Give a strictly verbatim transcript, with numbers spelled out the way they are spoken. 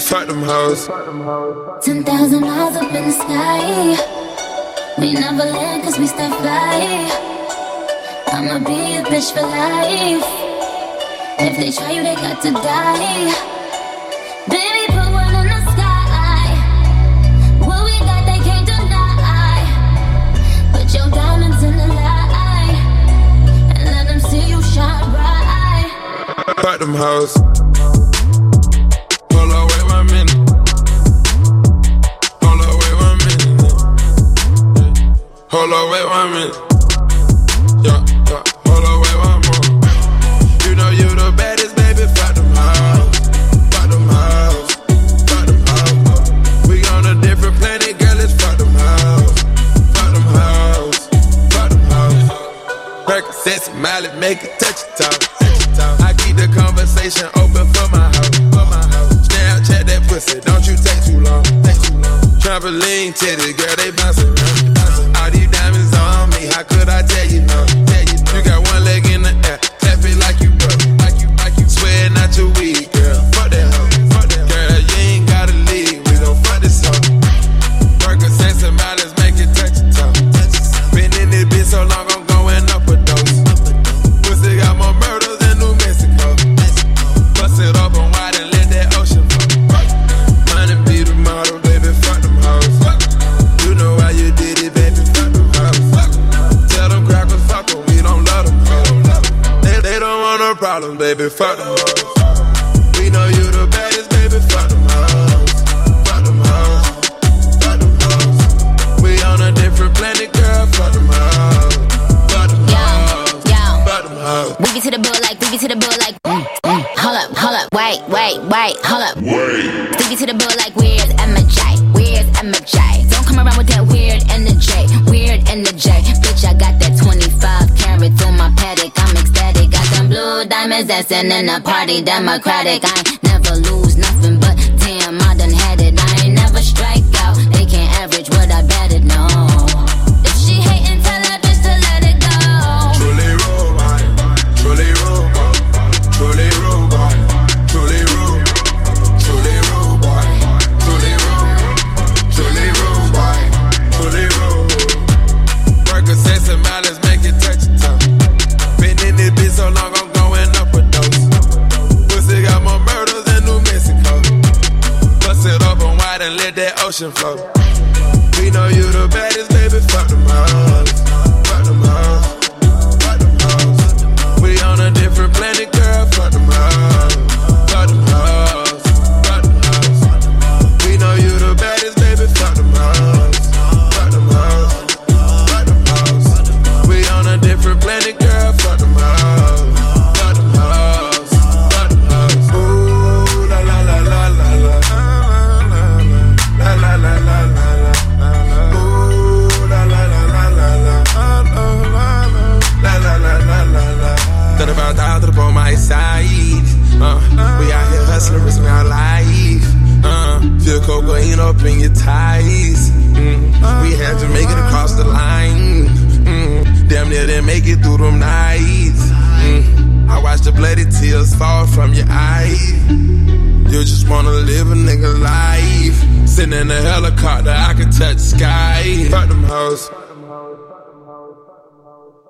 fuck them hoes. Ten thousand miles up in the sky. We never land cause we stay fly. I'ma be a bitch for life. If they try you, they got to die. Baby, put one in the sky. What we got, they can't deny. Put your diamonds in the light and let them see you shine bright. Fuck them hoes. Hold on, wait one minute. Hold on, wait one minute. Hold on, wait one minute. Yeah, yeah. Hold on, wait one more. You know you the baddest, baby. Fuck them hoes. Fuck them hoes. Fuck them hoes. We on a different planet, girl. It's fuck them hoes. Fuck them hoes. Fuck them hoes. Percocets, Miley, make it touch your toe. I keep the conversation open for my house. For my house. Snapchat that pussy, don't you take too long. Take too long. Trampoline titties, girl, they bouncing around. All these diamonds on me, how could I tell you no? Tell you, no. You got one leg in the air, clap it like you broke, like you, like you sweating out your weed, girl. Fuck that hoe, fuck that hoe. Girl, you ain't gotta leave, we gon' fuck this hoe. Percocets and miles, make it touch your toe. Been in this bitch so long, I'm going up a dose. Pussy got more murders than New Mexico. Bust it up on wide and let that ocean flow. Money be the model, baby, fuck them hoes. You know why you did it, baby, fuck them hoes. Tell them crackers, fuck them, we don't love them hoes. They, they don't want no problems, baby, fuck them hoes. We know you the baddest, baby, fuck them hoes. Fuck them hoes. Fuck them hoes. We on a different planet, girl, fuck them hoes. Fuck them hoes. Fuck them hoes. Boogie to the bill like, boogie to the bill like, mm, mm. Hold up, hold up, wait, wait, wait, hold up. Wait. Boogie to the bill like, where's M J? Where's M J? Don't come around with that weird energy, weird energy. Bitch, I got that twenty-five carat through my paddock. I'm ecstatic, got them blue diamonds dancing in a party, democratic. I ain't never lose nothing, but damn, I done had it. I ain't never strike out, they can't average what I betted, no. If she hatin', tell her just to let it go. Truly robot, truly robot, truly robot, truly robot, truly robot, truly robot, truly robot, truly robot. Percocets and miles, make it touch your toe. Been in this bitch so long, I'm going up a dose. Pussy got more murders than New Mexico. Bust it up on wide and let that ocean flow. We know you the baddest, baby, fuck them hoes. Fuck them hoes. Fuck them hoes. We on a different planet, girl, fuck them hoes. Fuck them hoes. Fuck them hoes. We know you the baddest, baby, fuck them hoes. Fuck them hoes. Fuck them hoes. We on a different planet, girl, fuck them hoes. Fuck them hoes. Fuck them hoes. Ooh, la la la la la la. La la la la la la. Ooh, la la la la la la. La la la la la la. Thought about the other on my side. Uh, we out here hustling, risking our life. Uh, feel cocaine up in your ties. Mm, we had to make it across the line. Mm, damn near didn't make it through them nights. Mm, I watched the bloody tears fall from your eyes. You just wanna live a nigga life. Sitting in a helicopter, I can touch the sky. Fuck them hoes.